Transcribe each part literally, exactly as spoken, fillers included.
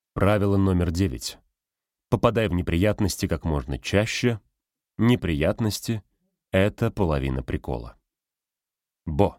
Правило номер девять. Попадай в неприятности как можно чаще. Неприятности — это половина прикола. Бо.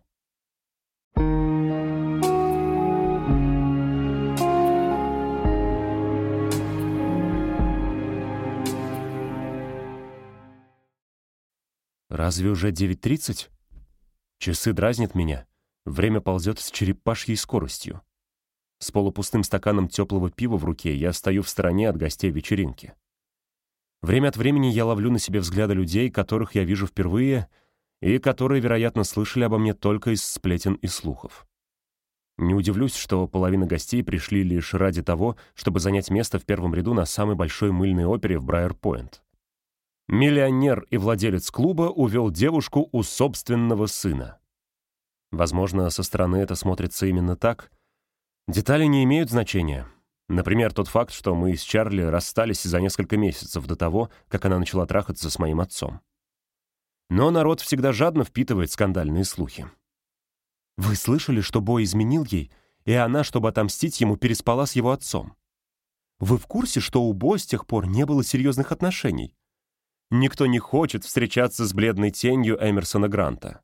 Разве уже девять тридцать? Часы дразнят меня. Время ползет с черепашьей скоростью. С полупустым стаканом теплого пива в руке я стою в стороне от гостей вечеринки. Время от времени я ловлю на себе взгляды людей, которых я вижу впервые, и которые, вероятно, слышали обо мне только из сплетен и слухов. Не удивлюсь, что половина гостей пришли лишь ради того, чтобы занять место в первом ряду на самой большой мыльной опере в Брайер-Пойнт. Миллионер и владелец клуба увел девушку у собственного сына. Возможно, со стороны это смотрится именно так. Детали не имеют значения. Например, тот факт, что мы с Чарли расстались за несколько месяцев до того, как она начала трахаться с моим отцом. Но народ всегда жадно впитывает скандальные слухи. Вы слышали, что Бо изменил ей, и она, чтобы отомстить ему, переспала с его отцом? Вы в курсе, что у Бо с тех пор не было серьезных отношений? Никто не хочет встречаться с бледной тенью Эмерсона Гранта.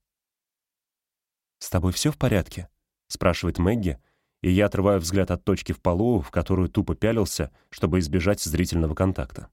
«С тобой все в порядке?» — спрашивает Мэгги, и я отрываю взгляд от точки в полу, в которую тупо пялился, чтобы избежать зрительного контакта.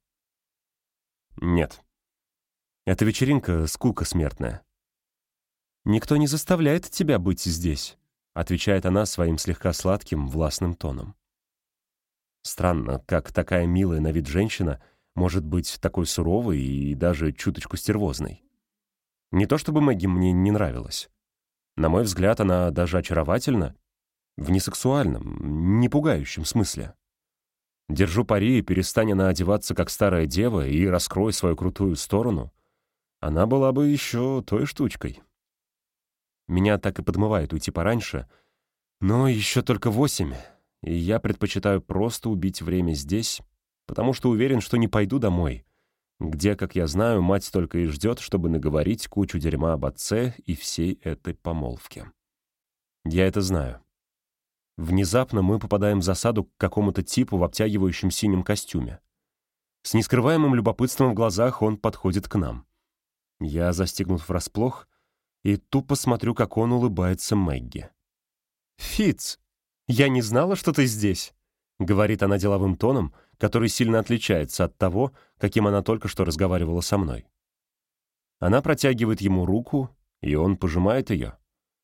Нет. Эта вечеринка — скука смертная. «Никто не заставляет тебя быть здесь», — отвечает она своим слегка сладким, властным тоном. Странно, как такая милая на вид женщина может быть такой суровой и даже чуточку стервозной. Не то чтобы Мэгги мне не нравилась. На мой взгляд, она даже очаровательна, в несексуальном, не пугающем смысле. Держу пари, перестань она одеваться как старая дева и раскрой свою крутую сторону, она была бы еще той штучкой. Меня так и подмывает уйти пораньше, но еще только восемь, и я предпочитаю просто убить время здесь, потому что уверен, что не пойду домой, где, как я знаю, мать только и ждет, чтобы наговорить кучу дерьма об отце и всей этой помолвке. Я это знаю. Внезапно мы попадаем в засаду к какому-то типу в обтягивающем синем костюме. С нескрываемым любопытством в глазах он подходит к нам. Я застигнут врасплох и тупо смотрю, как он улыбается Мэгги. «Фитц, я не знала, что ты здесь», — говорит она деловым тоном, который сильно отличается от того, каким она только что разговаривала со мной. Она протягивает ему руку, и он пожимает ее.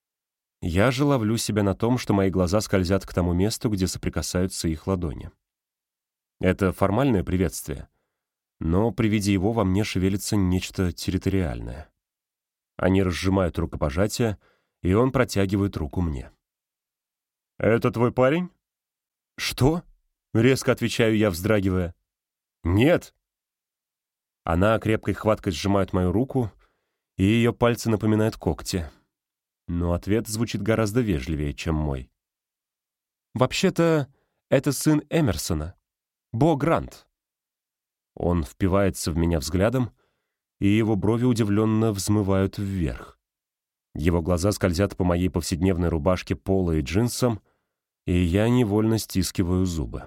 Я же ловлю себя на том, что мои глаза скользят к тому месту, где соприкасаются их ладони. Это формальное приветствие, но при виде его во мне шевелится нечто территориальное. Они разжимают рукопожатие, и он протягивает руку мне. «Это твой парень?» «Что?» — резко отвечаю я, вздрагивая. «Нет!» Она крепкой хваткой сжимает мою руку, и ее пальцы напоминают когти. Но ответ звучит гораздо вежливее, чем мой. «Вообще-то, это сын Эмерсона, Бо Грант». Он впивается в меня взглядом, и его брови удивленно взмывают вверх. Его глаза скользят по моей повседневной рубашке поло и джинсам, и я невольно стискиваю зубы.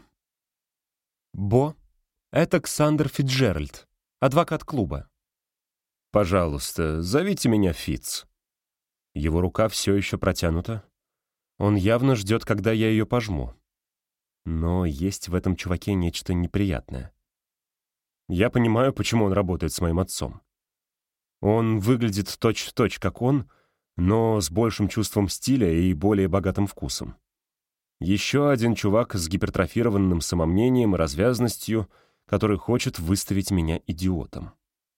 «Бо, это Ксандер Фитджеральд, адвокат клуба». «Пожалуйста, зовите меня Фитц». Его рука все еще протянута. Он явно ждет, когда я ее пожму. Но есть в этом чуваке нечто неприятное. Я понимаю, почему он работает с моим отцом. Он выглядит точь-в-точь, как он, но с большим чувством стиля и более богатым вкусом. Еще один чувак с гипертрофированным самомнением и развязностью, который хочет выставить меня идиотом.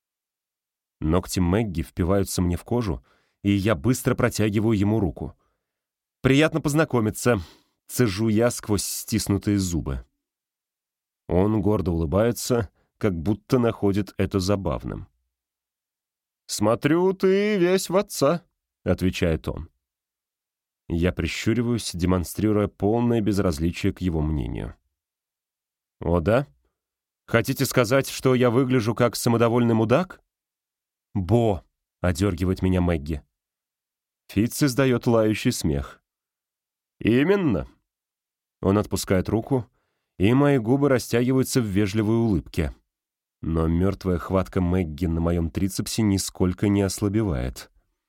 Ногти Мэгги впиваются мне в кожу, и я быстро протягиваю ему руку. «Приятно познакомиться», — цежу я сквозь стиснутые зубы. Он гордо улыбается, как будто находит это забавным. «Смотрю, ты весь в отца», — отвечает он. Я прищуриваюсь, демонстрируя полное безразличие к его мнению. «О да? Хотите сказать, что я выгляжу как самодовольный мудак?» «Бо», — одергивает меня Мэгги. Фитц издает лающий смех. «Именно». Он отпускает руку, и мои губы растягиваются в вежливой улыбке. Но мертвая хватка Мэгги на моем трицепсе нисколько не ослабевает.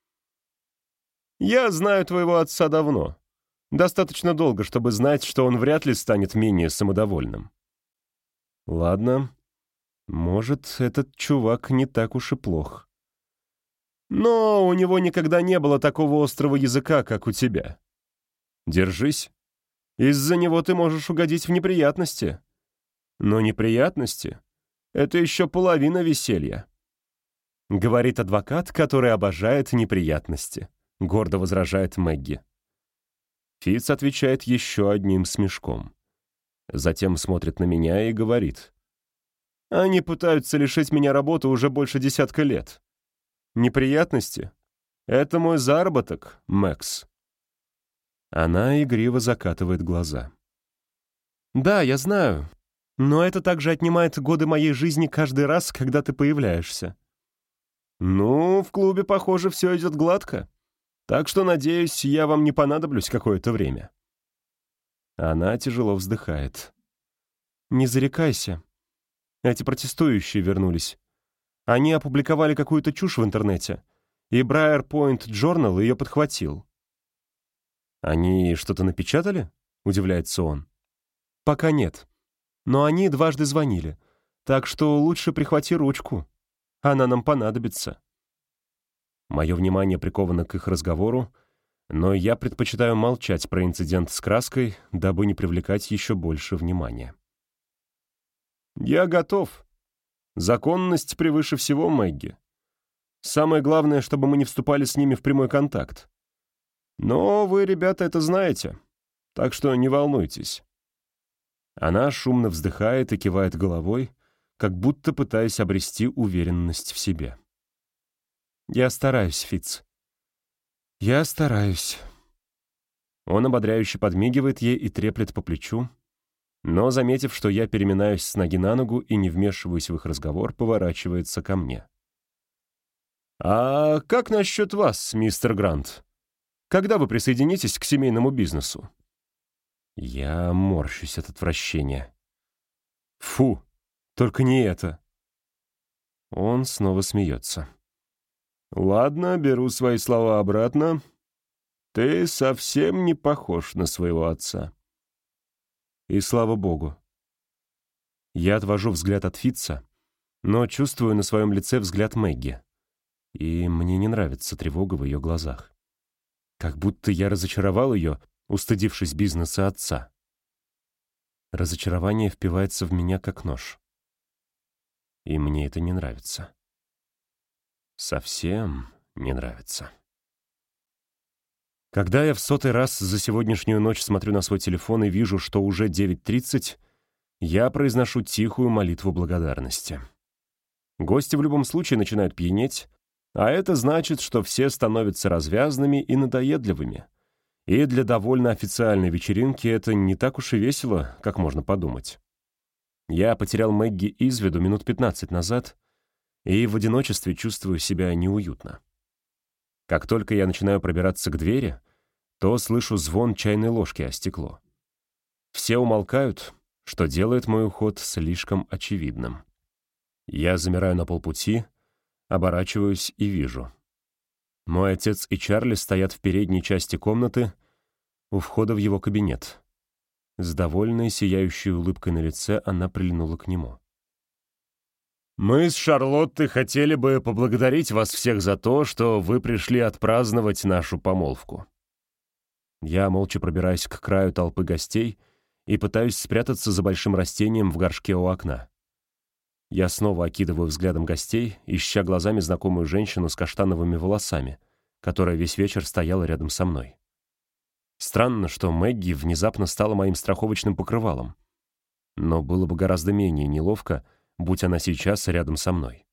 «Я знаю твоего отца давно. Достаточно долго, чтобы знать, что он вряд ли станет менее самодовольным». «Ладно, может, этот чувак не так уж и плох. Но у него никогда не было такого острого языка, как у тебя. Держись. Из-за него ты можешь угодить в неприятности. Но неприятности — это еще половина веселья», — говорит адвокат, который обожает неприятности, — гордо возражает Мэгги. Фитц отвечает еще одним смешком. Затем смотрит на меня и говорит: «Они пытаются лишить меня работы уже больше десятка лет. Неприятности — это мой заработок, Мэкс». Она игриво закатывает глаза. «Да, я знаю, но это также отнимает годы моей жизни каждый раз, когда ты появляешься». «Ну, в клубе, похоже, все идет гладко. Так что, надеюсь, я вам не понадоблюсь какое-то время». Она тяжело вздыхает. «Не зарекайся. Эти протестующие вернулись. Они опубликовали какую-то чушь в интернете, и Briar Point Journal ее подхватил». «Они что-то напечатали?» — удивляется он. «Пока нет. Но они дважды звонили, так что лучше прихвати ручку. Она нам понадобится». Мое внимание приковано к их разговору, но я предпочитаю молчать про инцидент с краской, дабы не привлекать еще больше внимания. «Я готов. Законность превыше всего, Мэгги. Самое главное, чтобы мы не вступали с ними в прямой контакт. Но вы, ребята, это знаете, так что не волнуйтесь». Она шумно вздыхает и кивает головой, как будто пытаясь обрести уверенность в себе. «Я стараюсь, Фитц. Я стараюсь». Он ободряюще подмигивает ей и треплет по плечу, но, заметив, что я переминаюсь с ноги на ногу и не вмешиваюсь в их разговор, поворачивается ко мне. «А как насчет вас, мистер Грант? Когда вы присоединитесь к семейному бизнесу?» Я морщусь от отвращения. «Фу, только не это». Он снова смеется. «Ладно, беру свои слова обратно. Ты совсем не похож на своего отца». И слава богу. Я отвожу взгляд от Фитца, но чувствую на своем лице взгляд Мэгги. И мне не нравится тревога в ее глазах. Как будто я разочаровал ее, устыдившись бизнеса отца. Разочарование впивается в меня как нож. И мне это не нравится. Совсем не нравится. Когда я в сотый раз за сегодняшнюю ночь смотрю на свой телефон и вижу, что уже девять тридцать, я произношу тихую молитву благодарности. Гости в любом случае начинают пьянеть, а это значит, что все становятся развязными и надоедливыми. И для довольно официальной вечеринки это не так уж и весело, как можно подумать. Я потерял Мэгги из виду минут пятнадцать назад, и в одиночестве чувствую себя неуютно. Как только я начинаю пробираться к двери, то слышу звон чайной ложки о стекло. Все умолкают, что делает мой уход слишком очевидным. Я замираю на полпути, оборачиваюсь и вижу. Мой отец и Чарли стоят в передней части комнаты, у входа в его кабинет. С довольной, сияющей улыбкой на лице она прильнула к нему. «Мы с Шарлоттой хотели бы поблагодарить вас всех за то, что вы пришли отпраздновать нашу помолвку». Я молча пробираюсь к краю толпы гостей и пытаюсь спрятаться за большим растением в горшке у окна. Я снова окидываю взглядом гостей, ища глазами знакомую женщину с каштановыми волосами, которая весь вечер стояла рядом со мной. Странно, что Мэгги внезапно стала моим страховочным покрывалом. Но было бы гораздо менее неловко, будь она сейчас рядом со мной.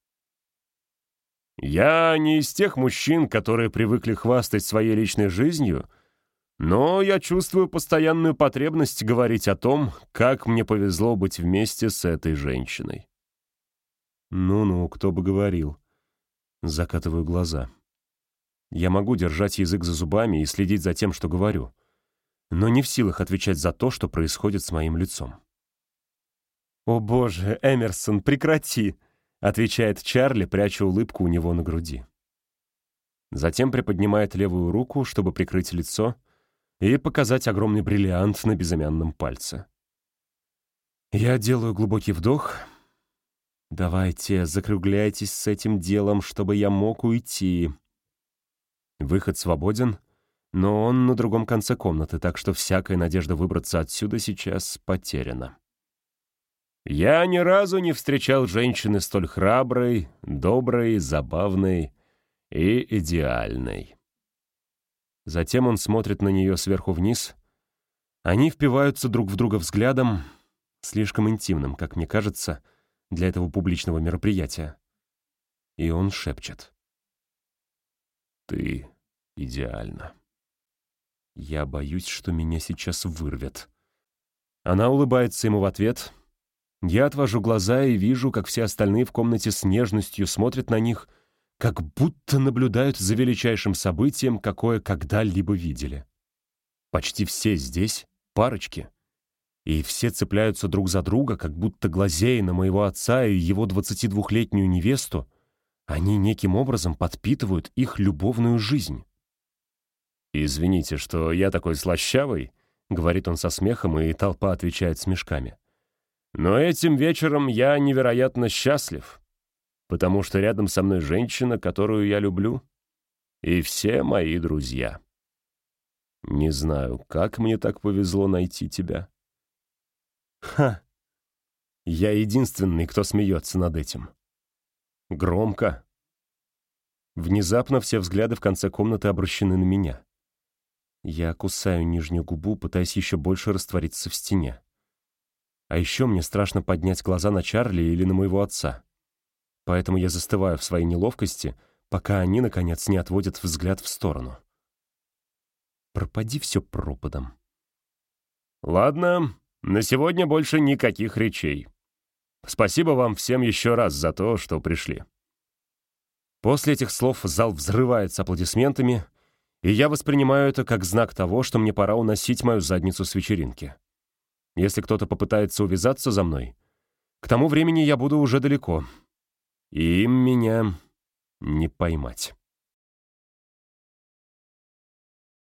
«Я не из тех мужчин, которые привыкли хвастать своей личной жизнью, но я чувствую постоянную потребность говорить о том, как мне повезло быть вместе с этой женщиной». «Ну-ну, кто бы говорил». Закатываю глаза. Я могу держать язык за зубами и следить за тем, что говорю, но не в силах отвечать за то, что происходит с моим лицом. «О боже, Эмерсон, прекрати!» — отвечает Чарли, пряча улыбку у него на груди. Затем приподнимает левую руку, чтобы прикрыть лицо и показать огромный бриллиант на безымянном пальце. Я делаю глубокий вдох. «Давайте, закругляйтесь с этим делом, чтобы я мог уйти». Выход свободен, но он на другом конце комнаты, так что всякая надежда выбраться отсюда сейчас потеряна. Я ни разу не встречал женщины столь храброй, доброй, забавной и идеальной. Затем он смотрит на нее сверху вниз. Они впиваются друг в друга взглядом, слишком интимным, как мне кажется, для этого публичного мероприятия. И он шепчет: «Ты идеальна». Я боюсь, что меня сейчас вырвет. Она улыбается ему в ответ. Я отвожу глаза и вижу, как все остальные в комнате с нежностью смотрят на них, как будто наблюдают за величайшим событием, какое когда-либо видели. Почти все здесь — парочки. И все цепляются друг за друга, как будто, глазея на моего отца и его двадцатидвухлетнюю невесту, они неким образом подпитывают их любовную жизнь. «Извините, что я такой слащавый», — говорит он со смехом, и толпа отвечает смешками. «Но этим вечером я невероятно счастлив, потому что рядом со мной женщина, которую я люблю, и все мои друзья. Не знаю, как мне так повезло найти тебя». Ха! Я единственный, кто смеется над этим. Громко. Внезапно все взгляды в конце комнаты обращены на меня. Я кусаю нижнюю губу, пытаясь еще больше раствориться в стене. А еще мне страшно поднять глаза на Чарли или на моего отца. Поэтому я застываю в своей неловкости, пока они, наконец, не отводят взгляд в сторону. Пропади все пропадом. «Ладно, на сегодня больше никаких речей. Спасибо вам всем еще раз за то, что пришли». После этих слов зал взрывается аплодисментами, и я воспринимаю это как знак того, что мне пора уносить мою задницу с вечеринки. Если кто-то попытается увязаться за мной, к тому времени я буду уже далеко, и им меня не поймать.